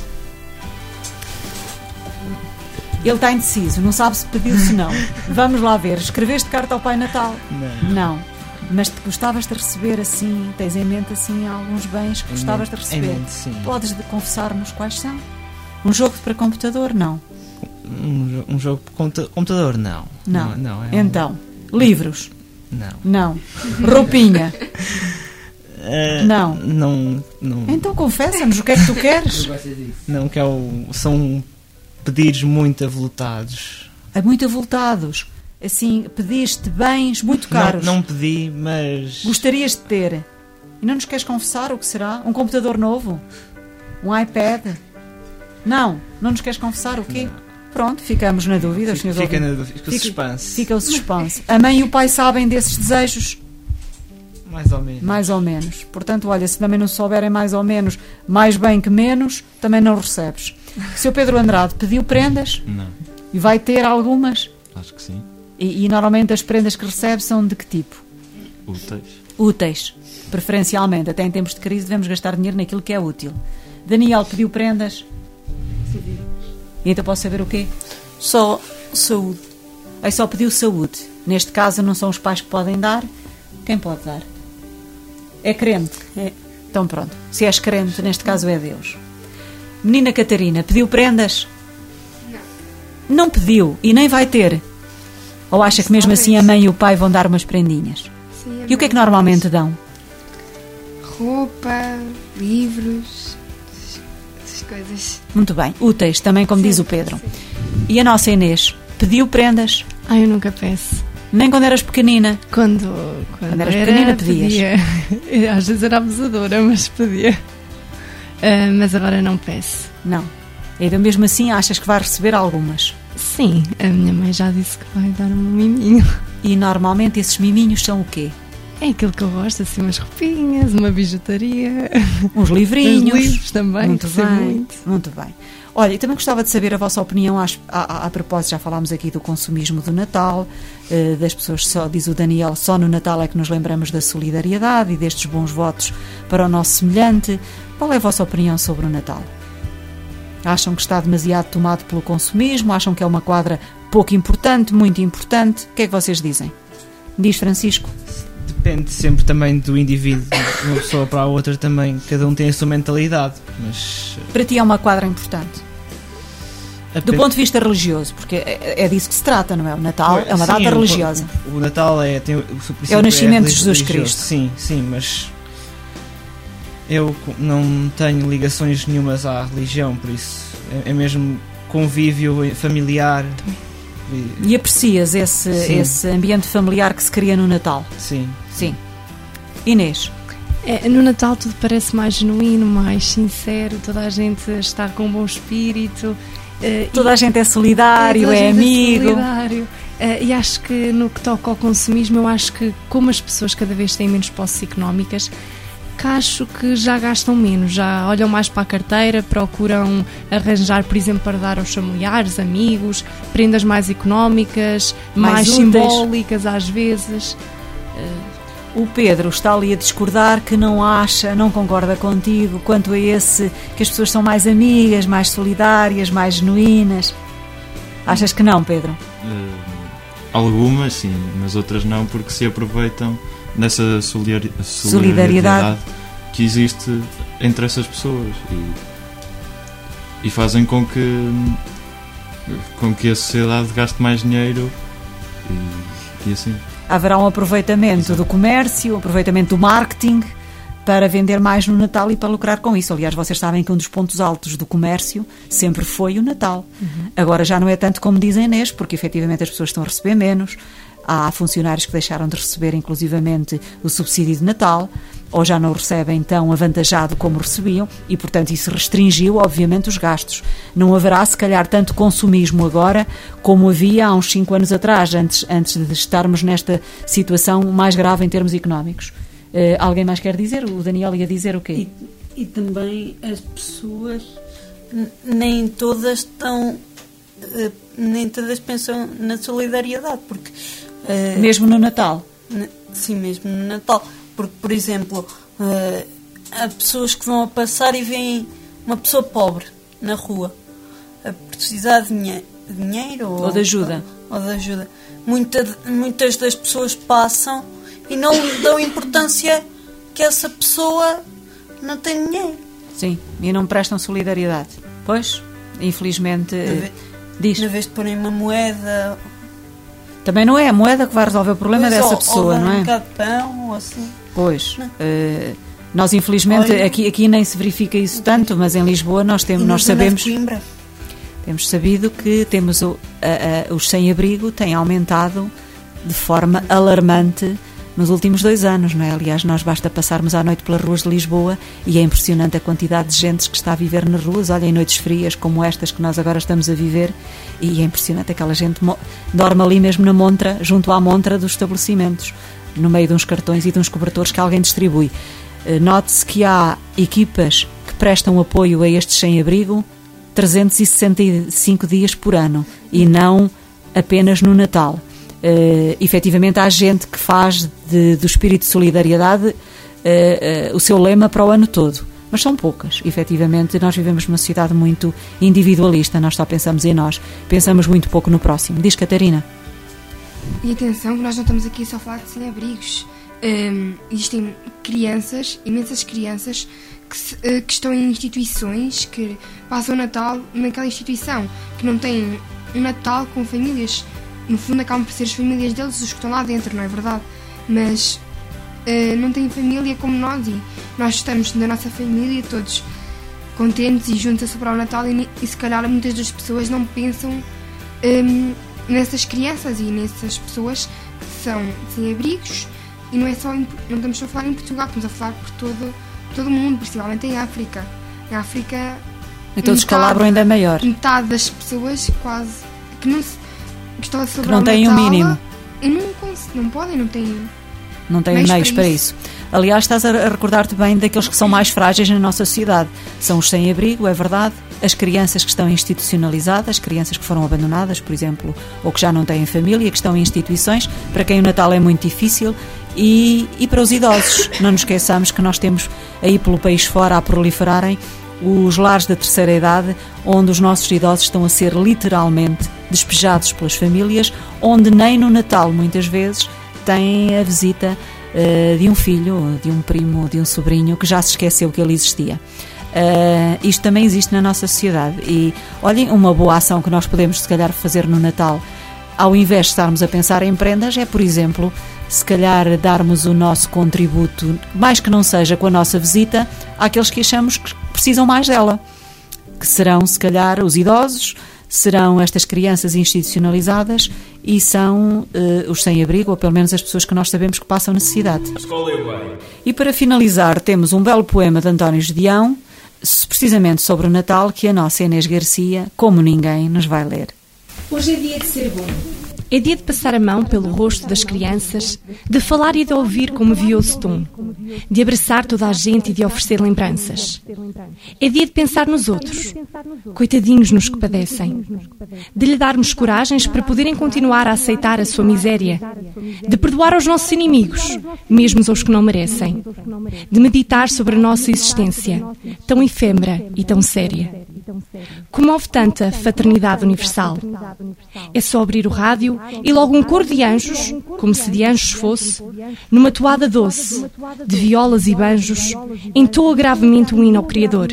Ele está indeciso, não sabe se pediu se não. Vamos lá ver. Escreveste carta ao Pai Natal? Não. Não. Mas te gostavas de receber assim, tens em mente assim alguns bens que em gostavas mente, de receber? Em mente, sim. Podes de confessar-nos quais são? Um jogo para computador? Não. Um, um jogo para computador? Não. Não. não, não é então, um... livros? Não. Não. Roupinha? Uh, não. não. Não. Então confessa-nos o que é que tu queres? Não, que é o, são pedidos muito avultados. É muito avultados. assim, pediste bens muito caros. Não, não pedi, mas... Gostarias de ter. E não nos queres confessar o que será? Um computador novo? Um iPad? Não, não nos queres confessar o quê? Não. Pronto, ficamos na dúvida. Fica, fica na dúvida, fica o suspense. Fica o suspense. A mãe e o pai sabem desses desejos? Mais ou menos. Mais ou menos. Portanto, olha, se também não souberem mais ou menos, mais bem que menos, também não recebes. Seu Pedro Andrade pediu prendas? Não. E vai ter algumas? Acho que sim. E, e normalmente as prendas que recebe são de que tipo? Úteis. Úteis. Preferencialmente. Até em tempos de crise devemos gastar dinheiro naquilo que é útil. Daniel pediu prendas? Sim. E então posso saber o quê? Só saúde. Aí só pediu saúde. Neste caso não são os pais que podem dar. Quem pode dar? É crente? É. Então pronto. Se és crente, neste caso é Deus. Menina Catarina, pediu prendas? Não. Não pediu e nem vai ter? Ou acha que mesmo assim a mãe e o pai vão dar umas prendinhas? Sim, e o que é que normalmente dão? Roupa, livros, essas coisas. Muito bem. Úteis, também como sim, diz o Pedro. Sim. E a nossa Inês? Pediu prendas? Ah, eu nunca peço. Nem quando eras pequenina? Quando, quando, quando eras era, pequenina pedias? Pedia. Às vezes era abusadora, mas pedia. Uh, mas agora não peço. Não. E então mesmo assim achas que vai receber algumas? Sim, a minha mãe já disse que vai dar um miminho. E normalmente esses miminhos são o quê? É aquilo que eu gosto, assim, umas roupinhas, uma bijutaria. Uns livrinhos. Uns livros também. Muito bem, muito. muito bem. Olha, e também gostava de saber a vossa opinião a, a, a propósito, já falámos aqui do consumismo do Natal, uh, das pessoas, só diz o Daniel, só no Natal é que nos lembramos da solidariedade e destes bons votos para o nosso semelhante. Qual é a vossa opinião sobre o Natal? Acham que está demasiado tomado pelo consumismo? Acham que é uma quadra pouco importante, muito importante? O que é que vocês dizem? Diz Francisco. Depende sempre também do indivíduo, de uma pessoa para a outra também, cada um tem a sua mentalidade, mas... Para ti é uma quadra importante? Do ponto de vista religioso, porque é, é disso que se trata, não é? O Natal é uma sim, data o, religiosa. O, o Natal é... Tem, o, é o nascimento de Jesus religioso. Cristo. Sim, sim, mas... Eu não tenho ligações nenhumas à religião, por isso é, é mesmo convívio familiar. E, e aprecias esse, esse ambiente familiar que se cria no Natal? Sim. Sim. Inês? É, no Natal tudo parece mais genuíno, mais sincero, toda a gente está com um bom espírito. Uh, toda a gente é solidário, é amigo. É solidário. Uh, e acho que no que toca ao consumismo, eu acho que como as pessoas cada vez têm menos posses económicas, que acho que já gastam menos, já olham mais para a carteira, procuram arranjar, por exemplo, para dar aos familiares, amigos, prendas mais económicas, mais, mais simbólicas às vezes. O Pedro está ali a discordar, que não acha, não concorda contigo quanto a esse, que as pessoas são mais amigas, mais solidárias, mais genuínas. Achas que não, Pedro? Uh, algumas sim, mas outras não, porque se aproveitam nessa solidariedade, solidariedade que existe entre essas pessoas e, e fazem com que com que a sociedade gaste mais dinheiro e, e assim. Haverá um aproveitamento Exato. do comércio, um aproveitamento do marketing para vender mais no Natal e para lucrar com isso. Aliás, vocês sabem que um dos pontos altos do comércio sempre foi o Natal. Uhum. Agora já não é tanto como dizem Inês, porque efetivamente as pessoas estão a receber menos. Há funcionários que deixaram de receber inclusivamente o subsídio de Natal, ou já não recebem tão avantajado como recebiam, e portanto isso restringiu obviamente os gastos. Não haverá se calhar tanto consumismo agora como havia há uns cinco anos atrás, antes, antes de estarmos nesta situação mais grave em termos económicos. Uh, alguém mais quer dizer? O Daniel ia dizer o quê? E, e também as pessoas nem todas estão uh, nem todas pensam na solidariedade, porque Uh, mesmo no Natal? Sim, mesmo no Natal. Porque, por exemplo, uh, há pessoas que vão a passar e veem uma pessoa pobre na rua a precisar de dinhe- dinheiro ou, ou de ajuda. Ou, ou de ajuda. Muita, muitas das pessoas passam e não lhe dão importância que essa pessoa não tem dinheiro. Sim, e não prestam solidariedade. Pois, infelizmente, na vez, diz. Na vez de porem uma moeda... Também não é a moeda que vai resolver o problema pois, dessa ou, pessoa, ou não é? Um bocado de pão, ou assim. Pois. Uh, nós, infelizmente, aqui, aqui nem se verifica isso tanto, mas em Lisboa nós, temos, nós sabemos... Temos sabido que temos o, a, a, os sem-abrigo têm aumentado de forma alarmante nos últimos dois anos, não é? Aliás, nós basta passarmos à noite pelas ruas de Lisboa e é impressionante a quantidade de gente que está a viver nas ruas. Olha, em noites frias como estas que nós agora estamos a viver, e é impressionante, aquela gente dorme ali mesmo na montra, junto à montra dos estabelecimentos, no meio de uns cartões e de uns cobertores que alguém distribui. Note-se que há equipas que prestam apoio a estes sem-abrigo trezentos e sessenta e cinco dias por ano e não apenas no Natal. Uh, efetivamente há gente que faz de, do espírito de solidariedade uh, uh, o seu lema para o ano todo, mas são poucas. Efetivamente nós vivemos numa sociedade muito individualista, nós só pensamos em nós, pensamos muito pouco no próximo. Diz, Catarina. E atenção que nós não estamos aqui só a falar de sem-abrigos. Um, existem crianças, imensas crianças que, se, uh, que estão em instituições, que passam o Natal naquela instituição, que não têm um Natal com famílias. No fundo acabam por ser as famílias deles os que estão lá dentro, não é verdade? Mas uh, não têm família como nós, e nós estamos na nossa família todos contentes e juntos a celebrar o Natal, e, e se calhar muitas das pessoas não pensam um, nessas crianças e nessas pessoas que são sem abrigos, e não é só em, não estamos só a falar em Portugal, estamos a falar por todo, todo o mundo, principalmente em África. Em África, então o descalabro ainda é maior. Metade das pessoas quase que não se que estão a celebrar que não têm o mínimo e não, não podem, não têm não têm meios para isso. Aliás, estás a recordar-te bem daqueles que são mais frágeis na nossa sociedade. São os sem-abrigo, é verdade, as crianças que estão institucionalizadas, crianças que foram abandonadas, por exemplo, ou que já não têm família, que estão em instituições, para quem o Natal é muito difícil, e, e para os idosos. Não nos esqueçamos que nós temos aí pelo país fora a proliferarem os lares da terceira idade, onde os nossos idosos estão a ser literalmente despejados pelas famílias, onde nem no Natal, muitas vezes, têm a visita uh, de um filho, de um primo, de um sobrinho, que já se esqueceu que ele existia. Uh, isto também existe na nossa sociedade. E, olhem, uma boa ação que nós podemos, se calhar, fazer no Natal, ao invés de estarmos a pensar em prendas, é, por exemplo, se calhar darmos o nosso contributo, mais que não seja com a nossa visita, àqueles que achamos que precisam mais dela, que serão, se calhar, os idosos, serão estas crianças institucionalizadas e são uh, os sem-abrigo, ou pelo menos as pessoas que nós sabemos que passam necessidade. E para finalizar, temos um belo poema de António Gedeão, precisamente sobre o Natal, que a nossa Inês Garcia, como ninguém, nos vai ler. Hoje é dia de ser bom. É dia de passar a mão pelo rosto das crianças, de falar e de ouvir com mavioso tom, de abraçar toda a gente e de oferecer lembranças. É dia de pensar nos outros, coitadinhos nos que padecem, de lhe darmos coragens para poderem continuar a aceitar a sua miséria, de perdoar aos nossos inimigos, mesmo aos que não merecem, de meditar sobre a nossa existência, tão efêmera e tão séria. Comove tanta fraternidade universal. É só abrir o rádio e logo um coro de anjos, como se de anjos fosse, numa toada doce, de violas e banjos, entoa gravemente um hino ao Criador.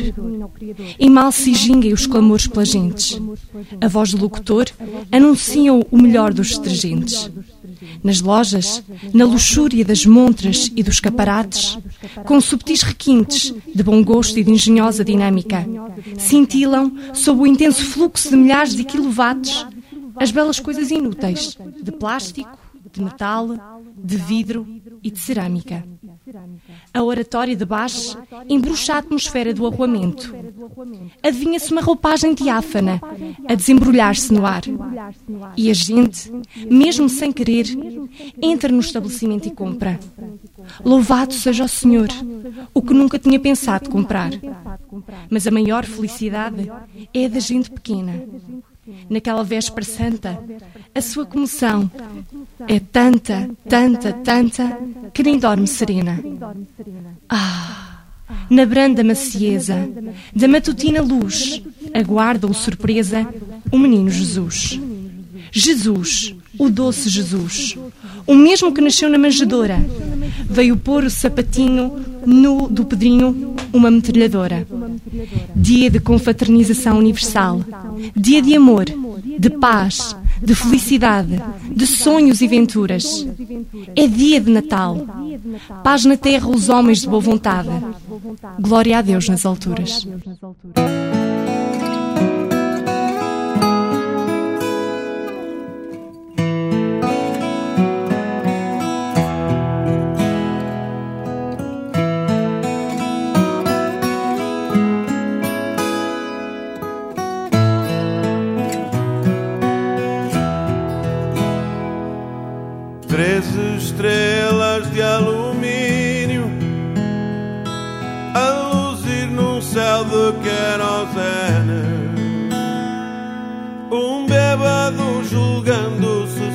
E mal se ginguem os clamores pelas gentes. A voz do locutor anuncia o melhor dos detergentes. Nas lojas, na luxúria das montras e dos escaparates, com subtis requintes de bom gosto e de engenhosa dinâmica, cintilam, sob o intenso fluxo de milhares de quilowatts, as belas coisas inúteis, de plástico, de metal, de vidro e de cerâmica. A oratória de baixo embruxa a atmosfera do arruamento. Adivinha-se uma roupagem diáfana a desembrulhar-se no ar. E a gente, mesmo sem querer, entra no estabelecimento e compra. Louvado seja o Senhor, o que nunca tinha pensado comprar. Mas a maior felicidade é a da gente pequena. Naquela véspera santa, a sua comoção é tanta, tanta, tanta, que nem dorme serena. Ah, na branda macieza da matutina luz, aguarda-o surpresa o menino Jesus. Jesus, o doce Jesus, o mesmo que nasceu na manjedoura, veio pôr o sapatinho nu do Pedrinho, uma metralhadora. Dia de confraternização universal, dia de amor, de paz, de felicidade, de sonhos e venturas. É dia de Natal. Paz na terra aos homens de boa vontade. Glória a Deus nas alturas. céu de querosene. Um bêbado julgando-se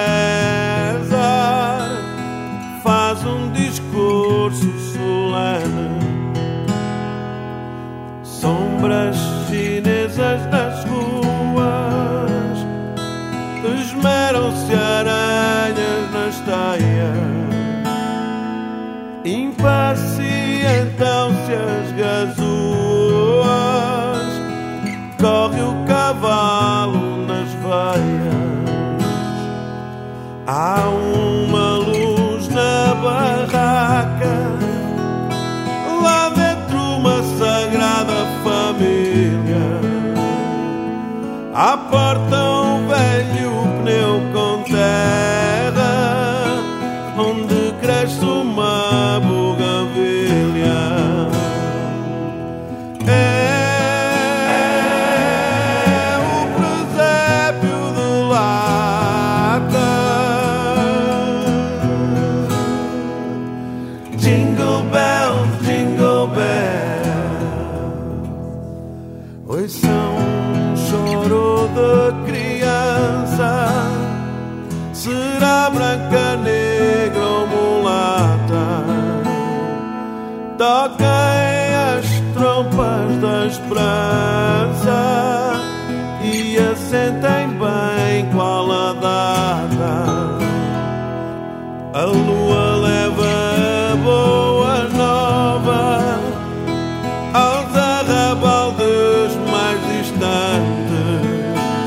César faz um discurso solene. Sombras chinesas nas ruas, esmeram-se aranhas nas teias, impacientam-se as gazoas, corre o cavalo nas veias. Há uma luz na barraca, lá dentro uma sagrada família. À porta um velho pneu com terra, onde cresce uma buganvília. É o presépio de lata. Jingle bells, jingle bells. Hoje são um choro de criança. Será branca, negra ou mulata? Toquem as trompas da esperança e assentem bem qual a data. A lua leva a boa nova aos arrabaldes mais distantes.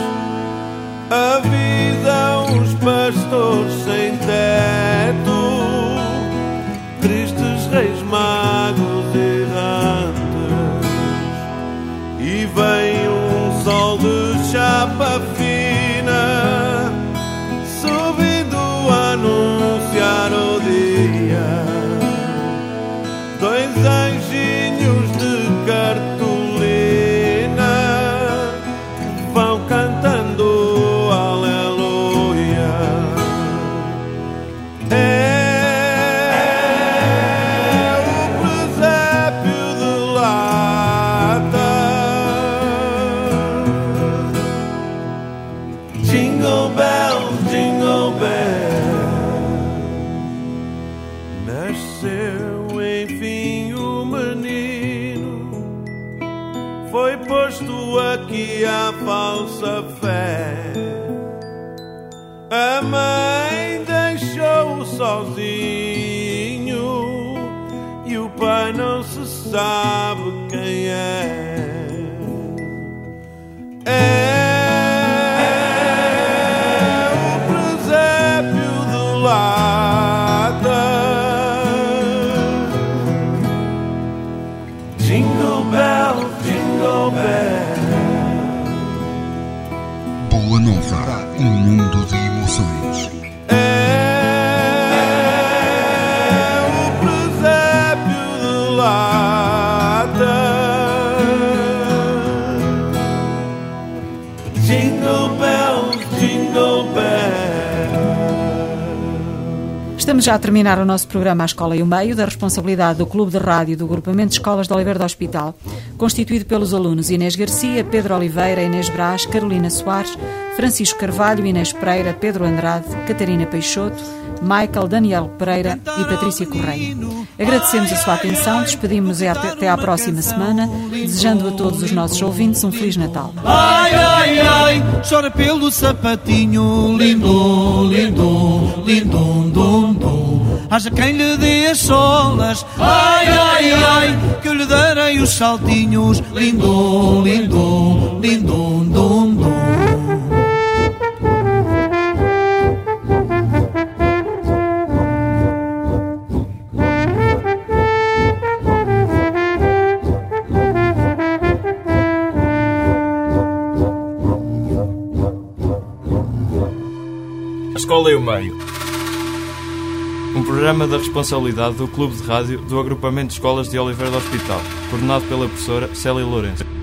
Avisa os pastores sem teto, tristes reis magos errantes. E vem um sol de chapa fina, subindo a anunciar o dia. Dois anjinhos de cartolina vão cantando aleluia. É o presépio de lata. Jingle bells, jingle bells. Nasceu enfim o menino, foi posto aqui à falsa fé. A mãe deixou-o sozinho e o pai não se sabe quem é. É o presépio de lata. Jingle bell, jingle bell. Boa Nova, um mundo de emoções. É o presépio de lata. Jingle bells, jingle bells. Estamos já a terminar o nosso programa A Escola e o Meio, da responsabilidade do Clube de Rádio do Agrupamento de Escolas de Oliveira do Hospital, constituído pelos alunos Inês Garcia, Pedro Oliveira, Inês Brás, Carolina Soares, Francisco Carvalho, Inês Pereira, Pedro Andrade, Catarina Peixoto, Michael, Daniel Pereira e Patrícia Correia. Agradecemos a sua atenção, despedimos-nos até à próxima semana, desejando a todos os nossos ouvintes um Feliz Natal. Ai, ai, ai, chora pelo sapatinho, lindo, lindo, lindo, dum, dum. Haja quem lhe dê as solas, ai, ai, ai, que eu lhe darei os saltinhos, lindo, lindo, lindo, dum, dum. A Escola e o Meio. Um programa da responsabilidade do Clube de Rádio do Agrupamento de Escolas de Oliveira do Hospital, coordenado pela professora Célia Lourenço.